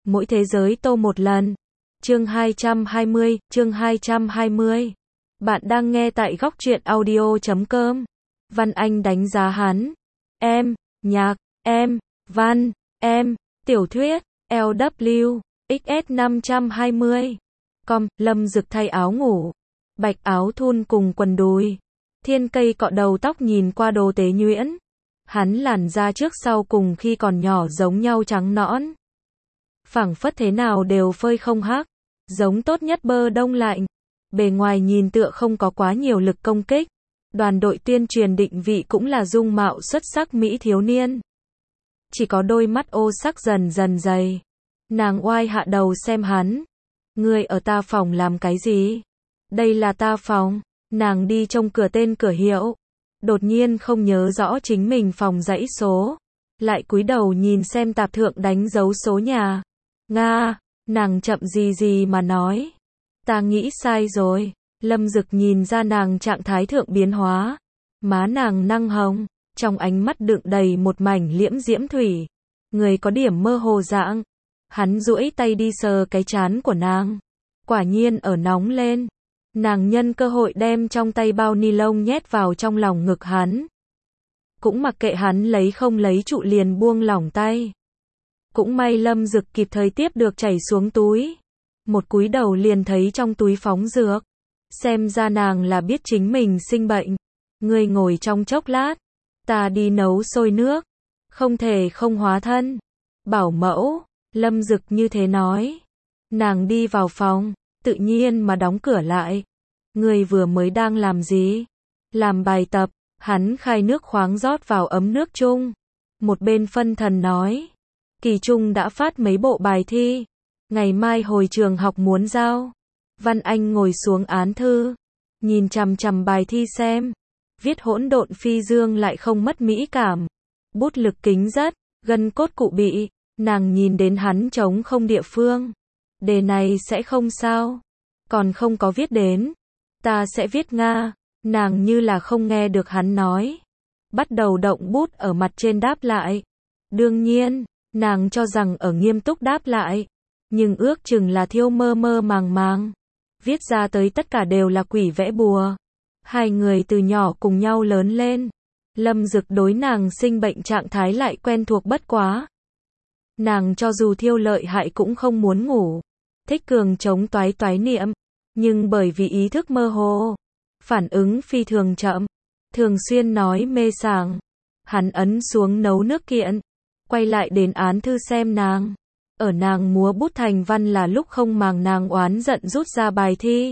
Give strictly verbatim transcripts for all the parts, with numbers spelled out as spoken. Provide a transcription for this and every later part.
Mỗi thế giới tô một lần. Chương hai trăm hai mươi, chương hai trăm hai mươi. Bạn đang nghe tại góc truyện audio chấm com. Văn Anh đánh giá hắn. Em, nhạc, em, văn, em, tiểu thuyết, lờ vê, ích ét năm trăm hai mươi. Com, Lâm Dực thay áo ngủ. Bạch áo thun cùng quần đùi. Thiên cây cọ đầu tóc nhìn qua đồ tế nhuyễn. Hắn làn da trước sau cùng khi còn nhỏ giống nhau trắng nõn. Phảng phất thế nào đều phơi không hắc. Giống tốt nhất bơ đông lạnh. Bề ngoài nhìn tựa không có quá nhiều lực công kích. Đoàn đội tuyên truyền định vị cũng là dung mạo xuất sắc mỹ thiếu niên. Chỉ có đôi mắt ô sắc dần dần dày. Nàng oai hạ đầu xem hắn. Ngươi ở ta phòng làm cái gì? Đây là ta phòng. Nàng đi trông cửa tên cửa hiệu. Đột nhiên không nhớ rõ chính mình phòng dãy số. Lại cúi đầu nhìn xem tạp thượng đánh dấu số nhà. Nga, nàng chậm gì gì mà nói. Ta nghĩ sai rồi. Lâm Dực nhìn ra nàng trạng thái thượng biến hóa. Má nàng năng hồng. Trong ánh mắt đựng đầy một mảnh liễm diễm thủy. Người có điểm mơ hồ dạng. Hắn duỗi tay đi sờ cái trán của nàng. Quả nhiên ở nóng lên. Nàng nhân cơ hội đem trong tay bao ni lông nhét vào trong lòng ngực hắn. Cũng mặc kệ hắn lấy không lấy trụ liền buông lỏng tay. Cũng may Lâm Dực kịp thời tiếp được chảy xuống túi. Một cúi đầu liền thấy trong túi phóng dược. Xem ra nàng là biết chính mình sinh bệnh. Ngươi ngồi trong chốc lát. Ta đi nấu sôi nước. Không thể không hóa thân. Bảo mẫu. Lâm Dực như thế nói. Nàng đi vào phòng. Tự nhiên mà đóng cửa lại. Ngươi vừa mới đang làm gì? Làm bài tập. Hắn khai nước khoáng rót vào ấm nước chung. Một bên phân thần nói. Kỳ trung đã phát mấy bộ bài thi. Ngày mai hồi trường học muốn giao. Văn Anh ngồi xuống án thư. Nhìn chằm chằm bài thi xem. Viết hỗn độn phi dương lại không mất mỹ cảm. Bút lực kính rất. Gân cốt cụ bị. Nàng nhìn đến hắn trống không địa phương. Đề này sẽ không sao. Còn không có viết đến. Ta sẽ viết Nga. Nàng như là không nghe được hắn nói. Bắt đầu động bút ở mặt trên đáp lại. Đương nhiên, nàng cho rằng ở nghiêm túc đáp lại. Nhưng ước chừng là thiêu mơ mơ màng màng. Viết ra tới tất cả đều là quỷ vẽ bùa. Hai người từ nhỏ cùng nhau lớn lên. Lâm Dực đối nàng sinh bệnh trạng thái lại quen thuộc bất quá. Nàng cho dù thiêu lợi hại cũng không muốn ngủ. Thích cường chống toái toái niệm. Nhưng bởi vì ý thức mơ hồ. Phản ứng phi thường chậm. Thường xuyên nói mê sảng. Hắn ấn xuống nấu nước kiện. Quay lại đến án thư xem nàng. Ở nàng múa bút thành văn là lúc không màng nàng oán giận rút ra bài thi.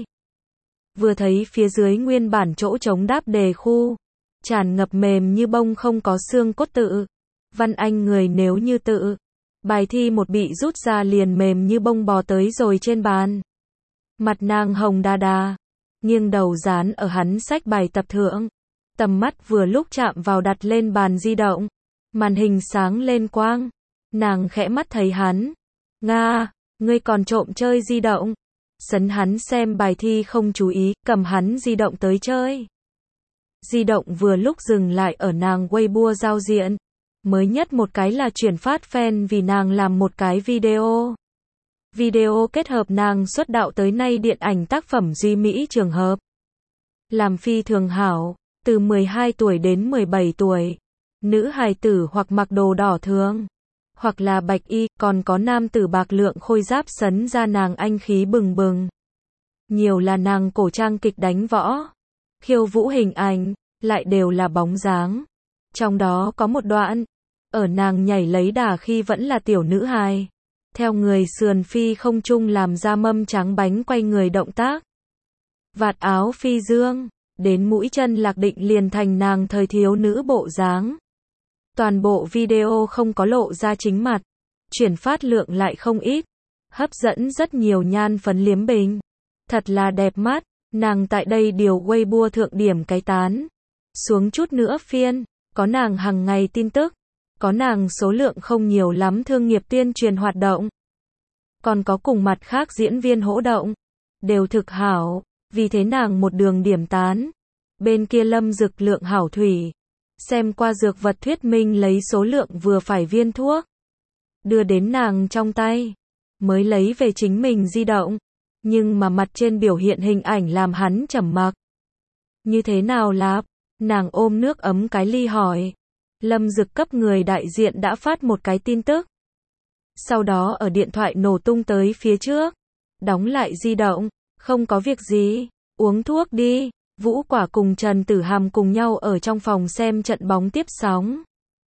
Vừa thấy phía dưới nguyên bản chỗ trống đáp đề khu. Tràn ngập mềm như bông không có xương cốt tự. Văn Anh người nếu như tự. Bài thi một bị rút ra liền mềm như bông bò tới rồi trên bàn. Mặt nàng hồng đa đa. Nghiêng đầu dán ở hắn sách bài tập thượng. Tầm mắt vừa lúc chạm vào đặt lên bàn di động. Màn hình sáng lên quang. Nàng khẽ mắt thấy hắn. Nga, ngươi còn trộm chơi di động. Sấn hắn xem bài thi không chú ý, cầm hắn di động tới chơi. Di động vừa lúc dừng lại ở nàng Weibo giao diện. Mới nhất một cái là chuyển phát fan vì nàng làm một cái video. Video kết hợp nàng xuất đạo tới nay điện ảnh tác phẩm duy mỹ trường hợp. Làm phi thường hảo, từ mười hai tuổi đến mười bảy tuổi. Nữ hài tử hoặc mặc đồ đỏ thường, hoặc là bạch y, còn có nam tử bạc lượng khôi giáp sấn ra nàng anh khí bừng bừng. Nhiều là nàng cổ trang kịch đánh võ, khiêu vũ hình ảnh, lại đều là bóng dáng. Trong đó có một đoạn, ở nàng nhảy lấy đà khi vẫn là tiểu nữ hài. Theo người sườn phi không trung làm ra mâm trắng bánh quay người động tác. Vạt áo phi dương, đến mũi chân lạc định liền thành nàng thời thiếu nữ bộ dáng. Toàn bộ video không có lộ ra chính mặt. Chuyển phát lượng lại không ít. Hấp dẫn rất nhiều nhan phấn liếm bình. Thật là đẹp mắt. Nàng tại đây điều Weibo thượng điểm cái tán. Xuống chút nữa phiên. Có nàng hàng ngày tin tức. Có nàng số lượng không nhiều lắm thương nghiệp tuyên truyền hoạt động. Còn có cùng mặt khác diễn viên hỗ động. Đều thực hảo. Vì thế nàng một đường điểm tán. Bên kia Lâm Dực lượng hảo thủy. Xem qua dược vật thuyết minh lấy số lượng vừa phải viên thuốc. Đưa đến nàng trong tay. mới lấy về chính mình di động. Nhưng mà mặt trên biểu hiện hình ảnh làm hắn trầm mặc. Như thế nào lạp? Nàng ôm nước ấm cái ly hỏi. Lâm Dực cấp người đại diện đã phát một cái tin tức. Sau đó ở điện thoại nổ tung tới phía trước. Đóng lại di động. Không có việc gì. Uống thuốc đi. Vũ Quả cùng Trần Tử Hàm cùng nhau ở trong phòng xem trận bóng tiếp sóng.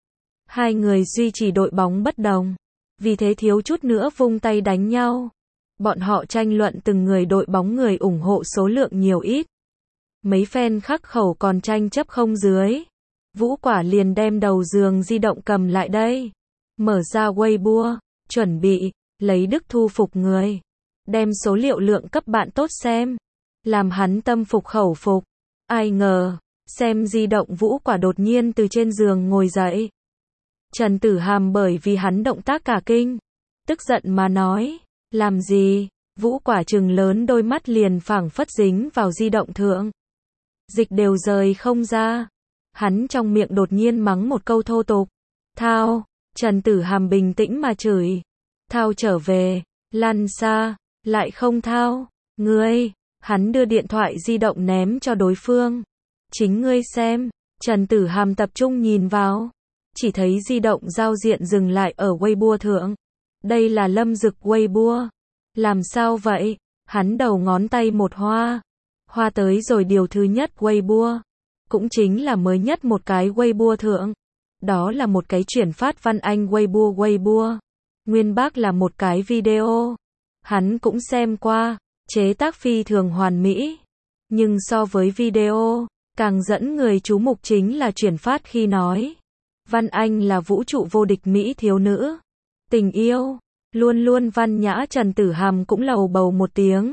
Hai người duy trì đội bóng bất đồng. Vì thế thiếu chút nữa vung tay đánh nhau. Bọn họ tranh luận từng người đội bóng người ủng hộ số lượng nhiều ít. Mấy fan khắc khẩu còn tranh chấp không dưới. Vũ Quả liền đem đầu giường di động cầm lại đây. Mở ra Weibo, chuẩn bị, lấy đức thu phục người. Đem số liệu lượng cấp bạn tốt xem. Làm hắn tâm phục khẩu phục. Ai ngờ, xem di động Vũ Quả đột nhiên từ trên giường ngồi dậy. Trần Tử Hàm bởi vì hắn động tác cả kinh. Tức giận mà nói, làm gì? Vũ Quả trừng lớn đôi mắt liền phảng phất dính vào di động thượng. Dịch đều rời không ra. Hắn trong miệng đột nhiên mắng một câu thô tục. Thao, Trần Tử Hàm bình tĩnh mà chửi. Thao trở về, lăn xa, lại không thao. Ngươi, hắn đưa điện thoại di động ném cho đối phương. Chính ngươi xem, Trần Tử Hàm tập trung nhìn vào. Chỉ thấy di động giao diện dừng lại ở Weibo thượng. Đây là Lâm Dực Weibo. Làm sao vậy? Hắn đầu ngón tay một hoa. Hoa tới rồi điều thứ nhất Weibo. Cũng chính là mới nhất một cái Weibo thượng. Đó là một cái chuyển phát văn anh Weibo Weibo. Nguyên bác là một cái video. Hắn cũng xem qua, chế tác phi thường hoàn mỹ. Nhưng so với video, càng dẫn người chú mục chính là chuyển phát khi nói. Văn Anh là vũ trụ vô địch Mỹ thiếu nữ. Tình yêu, luôn luôn văn nhã. Trần Tử Hàm cũng lầu bầu một tiếng.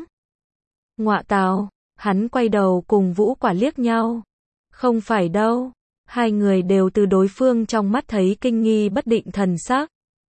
Ngọa tào, hắn quay đầu cùng Vũ Quả liếc nhau. Không phải đâu. Hai người đều từ đối phương trong mắt thấy kinh nghi bất định thần sắc.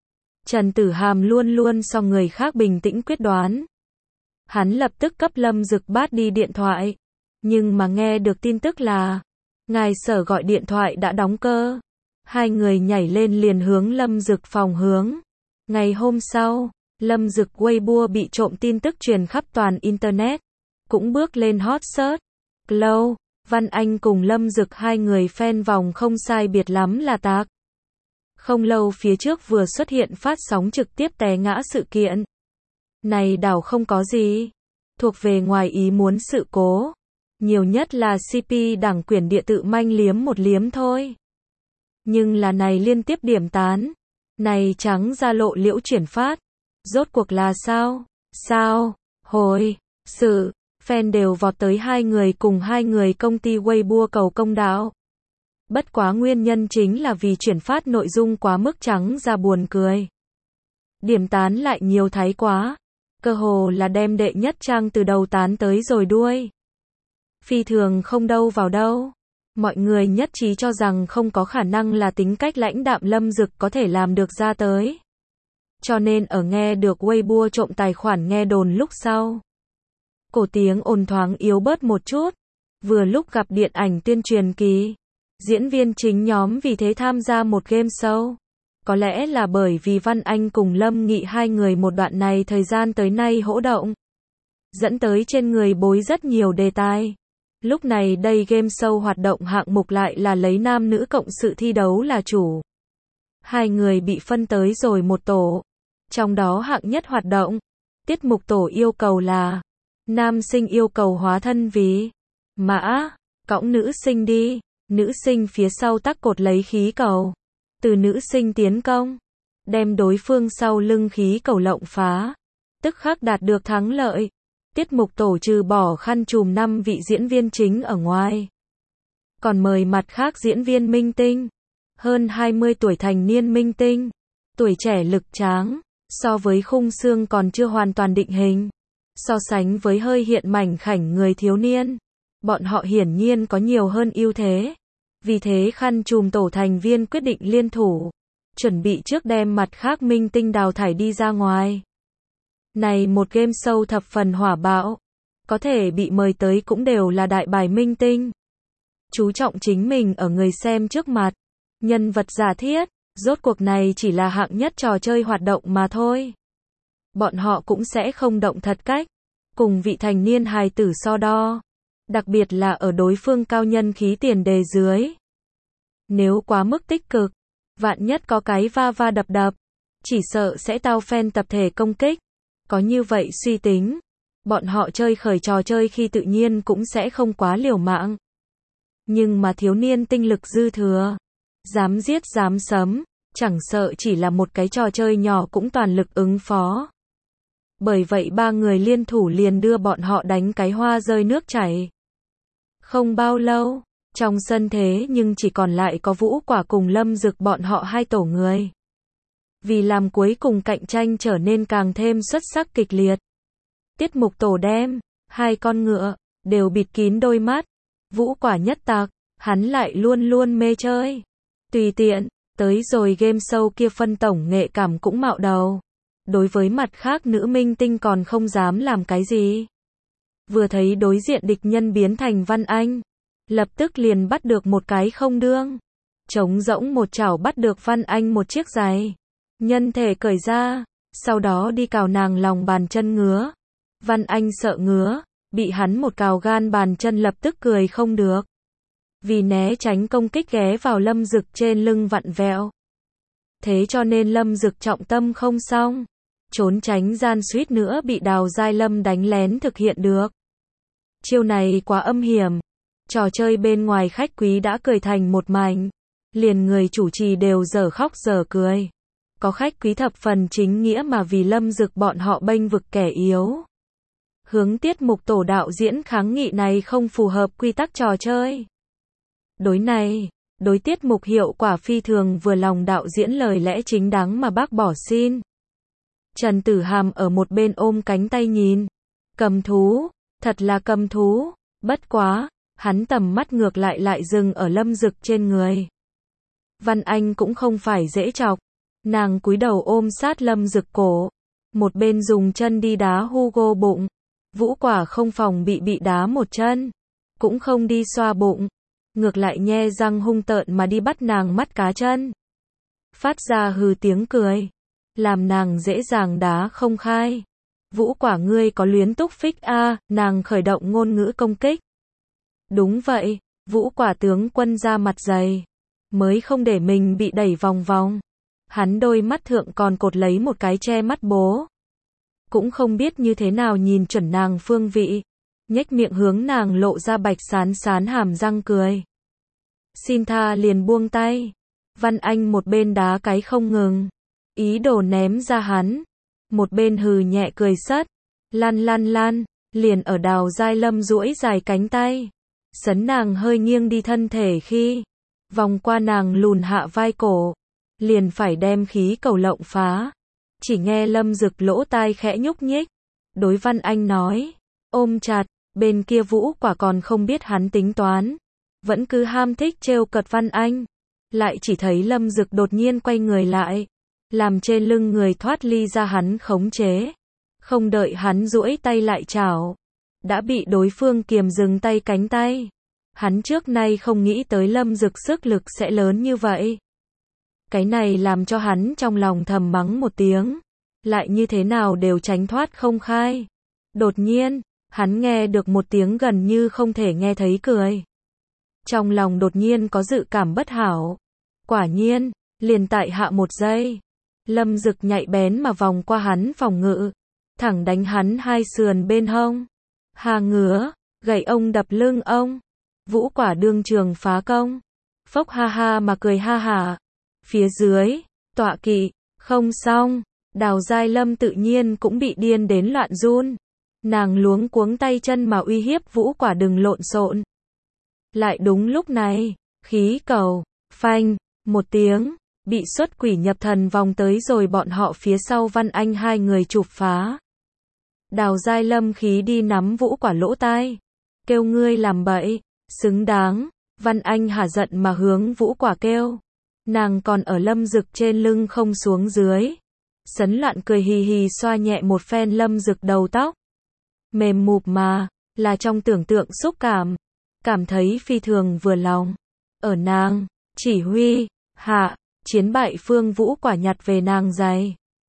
Trần Tử Hàm luôn luôn so người khác bình tĩnh quyết đoán. Hắn lập tức cấp Lâm Dực bắt đi điện thoại. Nhưng mà nghe được tin tức là ngài sở gọi điện thoại đã đóng cơ. Hai người nhảy lên liền hướng Lâm Dực phòng hướng. Ngày hôm sau, Lâm Dực Weibo bị trộm tin tức truyền khắp toàn Internet. Cũng bước lên hot search. Lâu, Văn Anh cùng Lâm Dực hai người fan vòng không sai biệt lắm là tạc. Không lâu phía trước vừa xuất hiện phát sóng trực tiếp té ngã sự kiện. Này đảo không có gì. Thuộc về ngoài ý muốn sự cố. Nhiều nhất là xê pê đảng quyển địa tự manh liếm một liếm thôi. Nhưng là này liên tiếp điểm tán. Này trắng ra lộ liễu chuyển phát. Rốt cuộc là sao? Sao? Hồi, sự, fan đều vọt tới hai người cùng hai người công ty Weibo cầu công đạo. Bất quá nguyên nhân chính là vì chuyển phát nội dung quá mức trắng ra buồn cười. Điểm tán lại nhiều thái quá. Cơ hồ là đem đệ nhất trang từ đầu tán tới rồi đuôi. Phi thường không đâu vào đâu. Mọi người nhất trí cho rằng không có khả năng là tính cách lãnh đạm Lâm Dực có thể làm được ra tới. Cho nên ở nghe được Weibo trộm tài khoản nghe đồn lúc sau. Cổ tiếng ồn thoáng yếu bớt một chút. Vừa lúc gặp điện ảnh tuyên truyền kỳ. Diễn viên chính nhóm vì thế tham gia một game show. Có lẽ là bởi vì Văn Anh cùng Lâm Nghị hai người một đoạn này thời gian tới nay hỗ động. Dẫn tới trên người bối rất nhiều đề tài. Lúc này đây game show hoạt động hạng mục lại là lấy nam nữ cộng sự thi đấu là chủ. Hai người bị phân tới rồi một tổ. Trong đó hạng nhất hoạt động. Tiết mục tổ yêu cầu là nam sinh yêu cầu hóa thân vì mã, cõng nữ sinh đi. Nữ sinh phía sau tắc cột lấy khí cầu. Từ nữ sinh tiến công. Đem đối phương sau lưng khí cầu lộng phá. Tức khắc đạt được thắng lợi. Tiết mục tổ trừ bỏ khăn trùm năm vị diễn viên chính ở ngoài. Còn mời mặt khác diễn viên minh tinh. Hơn hai mươi tuổi thành niên minh tinh. Tuổi trẻ lực tráng. So với khung xương còn chưa hoàn toàn định hình. So sánh với hơi hiện mảnh khảnh người thiếu niên. Bọn họ hiển nhiên có nhiều hơn ưu thế. Vì thế khăn trùm tổ thành viên quyết định liên thủ. Chuẩn bị trước đem mặt khác minh tinh đào thải đi ra ngoài. Này một game show thập phần hỏa bạo. Có thể bị mời tới cũng đều là đại bài minh tinh. Chú trọng chính mình ở người xem trước mặt. Nhân vật giả thiết. Rốt cuộc này chỉ là hạng nhất trò chơi hoạt động mà thôi. bọn họ cũng sẽ không động thật cách, cùng vị thành niên hài tử so đo. Đặc biệt là ở đối phương cao nhân khí tiền đề dưới. Nếu quá mức tích cực, vạn nhất có cái va va đập đập, chỉ sợ sẽ tao fan tập thể công kích. Có như vậy suy tính, bọn họ chơi khởi trò chơi khi tự nhiên cũng sẽ không quá liều mạng. Nhưng mà thiếu niên tinh lực dư thừa, dám giết dám sấm, chẳng sợ chỉ là một cái trò chơi nhỏ cũng toàn lực ứng phó. Bởi vậy ba người liên thủ liền đưa bọn họ đánh cái hoa rơi nước chảy. Không bao lâu, trong sân thế nhưng chỉ còn lại có Vũ Quả cùng Lâm Dực bọn họ hai tổ người. Vì làm cuối cùng cạnh tranh trở nên càng thêm xuất sắc kịch liệt. Tiết mục tổ đem, hai con ngựa, đều bịt kín đôi mắt. Vũ Quả nhất tạc, hắn lại luôn luôn mê chơi. Tùy tiện, tới rồi game show kia phân tổng nghệ cảm cũng mạo đầu. Đối với mặt khác nữ minh tinh còn không dám làm cái gì. Vừa thấy đối diện địch nhân biến thành Văn Anh, lập tức liền bắt được một cái không đương. Trống rỗng một chảo bắt được Văn Anh một chiếc giày. Nhân thể cởi ra, sau đó đi cào nàng lòng bàn chân ngứa. Văn Anh sợ ngứa, bị hắn một cào gan bàn chân lập tức cười không được. Vì né tránh công kích ghé vào Lâm Dực trên lưng vặn vẹo. Thế cho nên Lâm Dực trọng tâm không xong. Trốn tránh gian suýt nữa bị Đào Giai Lâm đánh lén thực hiện được. Chiêu này quá âm hiểm. Trò chơi bên ngoài khách quý đã cười thành một mảnh. Liền người chủ trì đều dở khóc dở cười. Có khách quý thập phần chính nghĩa mà vì Lâm Dực bọn họ bênh vực kẻ yếu. Hướng tiết mục tổ đạo diễn kháng nghị này không phù hợp quy tắc trò chơi. Đối này, đối tiết mục hiệu quả phi thường vừa lòng đạo diễn lời lẽ chính đáng mà bác bỏ xin. Trần Tử Hàm ở một bên ôm cánh tay nhìn. Cầm thú, thật là cầm thú, bất quá, hắn tầm mắt ngược lại lại dừng ở Lâm Dực trên người. Văn Anh cũng không phải dễ chọc, nàng cúi đầu ôm sát Lâm Dực cổ, một bên dùng chân đi đá Hugo bụng. Vũ Quả không phòng bị bị đá một chân, cũng không đi xoa bụng, ngược lại nhe răng hung tợn mà đi bắt nàng mắt cá chân. Phát ra hừ tiếng cười, làm nàng dễ dàng đá không khai. Vũ Quả ngươi có luyến túc phích a, à, nàng khởi động ngôn ngữ công kích. Đúng vậy, Vũ Quả tướng quân ra mặt dày, mới không để mình bị đẩy vòng vòng. Hắn đôi mắt thượng còn cột lấy một cái che mắt bố. Cũng không biết như thế nào nhìn chuẩn nàng phương vị, nhếch miệng hướng nàng lộ ra bạch sán sán hàm răng cười. Xin tha liền buông tay. Văn Anh một bên đá cái không ngừng, ý đồ ném ra hắn, một bên hừ nhẹ cười sất, lăn lăn lăn, liền ở Đào Giai Lâm duỗi dài cánh tay, sấn nàng hơi nghiêng đi thân thể khi, vòng qua nàng lùn hạ vai cổ, liền phải đem khí cầu lộng phá. Chỉ nghe Lâm Dực lỗ tai khẽ nhúc nhích, đối Văn Anh nói, ôm chặt, bên kia Vũ Quả còn không biết hắn tính toán, vẫn cứ ham thích trêu cợt Văn Anh, lại chỉ thấy Lâm Dực đột nhiên quay người lại, làm trên lưng người thoát ly ra hắn khống chế, không đợi hắn duỗi tay lại chảo, đã bị đối phương kiềm dừng tay cánh tay. Hắn trước nay không nghĩ tới Lâm Dực sức lực sẽ lớn như vậy. Cái này làm cho hắn trong lòng thầm mắng một tiếng, lại như thế nào đều tránh thoát không khai. Đột nhiên, hắn nghe được một tiếng gần như không thể nghe thấy cười. Trong lòng đột nhiên có dự cảm bất hảo. Quả nhiên, liền tại hạ một giây, Lâm Dực nhạy bén mà vòng qua hắn phòng ngự, thẳng đánh hắn hai sườn bên hông. Hà ngứa, gậy ông đập lưng ông. Vũ Quả đương trường phá công. Phốc ha ha mà cười ha hả. Phía dưới, tọa kỵ, không xong, Đào Giai Lâm tự nhiên cũng bị điên đến loạn run. Nàng luống cuống tay chân mà uy hiếp Vũ Quả đừng lộn xộn. Lại đúng lúc này, khí cầu, phanh, một tiếng, bị xuất quỷ nhập thần vòng tới rồi bọn họ phía sau Văn Anh hai người chụp phá. Đào Giai Lâm khí đi nắm Vũ Quả lỗ tai, kêu ngươi làm bậy, xứng đáng. Văn Anh hả giận mà hướng Vũ Quả kêu. Nàng còn ở Lâm Dực trên lưng không xuống dưới. Sấn loạn cười hì hì xoa nhẹ một phen Lâm Dực đầu tóc. Mềm mụp mà, là trong tưởng tượng xúc cảm. Cảm thấy phi thường vừa lòng. Ở nàng, chỉ huy, hạ, chiến bại phương Vũ Quả nhặt về nàng giày.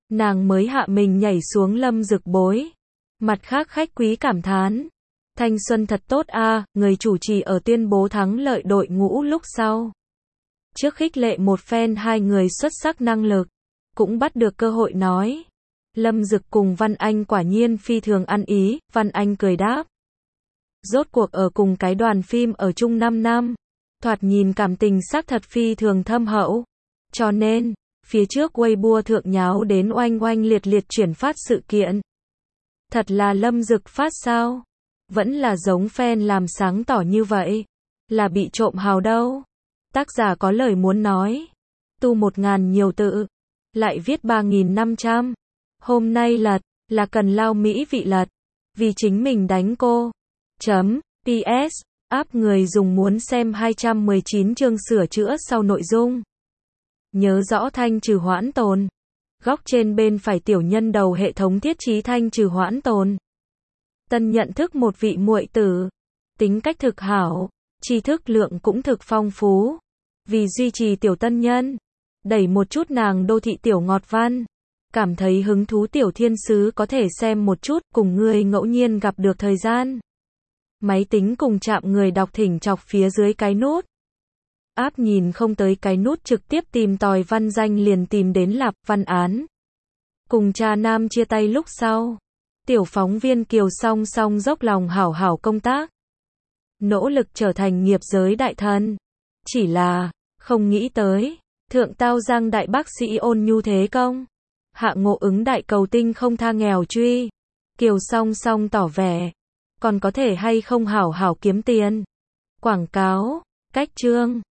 nàng mới hạ mình nhảy xuống Lâm Dực bối. Mặt khác khách quý cảm thán. Thanh xuân thật tốt a, người chủ trì ở tuyên bố thắng lợi đội ngũ lúc sau. Trước khích lệ một phen hai người xuất sắc năng lực, cũng bắt được cơ hội nói. Lâm Dực cùng Văn Anh quả nhiên phi thường ăn ý, Văn Anh cười đáp. Rốt cuộc ở cùng cái đoàn phim ở chung năm năm, thoạt nhìn cảm tình xác thật phi thường thâm hậu. Cho nên, phía trước Weibo thượng nháo đến oanh oanh liệt liệt chuyển phát sự kiện. Thật là Lâm Dực phát sao? Vẫn là giống fan làm sáng tỏ như vậy. Là bị trộm hào đâu. Tác giả có lời muốn nói. Tu một ngàn nhiều tự. Lại viết ba nghìn năm trăm. Hôm nay lật, là cần lao mỹ vị lật. Vì chính mình đánh cô. Chấm, pê ét, app người dùng muốn xem hai trăm mười chín chương sửa chữa sau nội dung. Nhớ rõ thanh trừ hoãn tồn. Góc trên bên phải tiểu nhân đầu hệ thống thiết trí thanh trừ hoãn tồn. Tân nhận thức một vị muội tử. Tính cách thực hảo, tri thức lượng cũng thực phong phú. Vì duy trì tiểu tân nhân, đẩy một chút nàng đô thị tiểu ngọt văn. Cảm thấy hứng thú tiểu thiên sứ có thể xem một chút, cùng người ngẫu nhiên gặp được thời gian. Máy tính cùng chạm người đọc thỉnh chọc phía dưới cái nút. App nhìn không tới cái nút trực tiếp tìm tòi văn danh liền tìm đến Lạp Văn Án. Cùng cha nam chia tay lúc sau. Tiểu phóng viên Kiều song song dốc lòng hảo hảo công tác. Nỗ lực trở thành nghiệp giới đại thần. Chỉ là, không nghĩ tới, thượng tao giang đại bác sĩ ôn nhu thế công. Hạ ngộ ứng đại cầu tinh không tha nghèo truy. Kiều song song tỏ vẻ. Còn có thể hay không hảo hảo kiếm tiền. Quảng cáo, cách chương.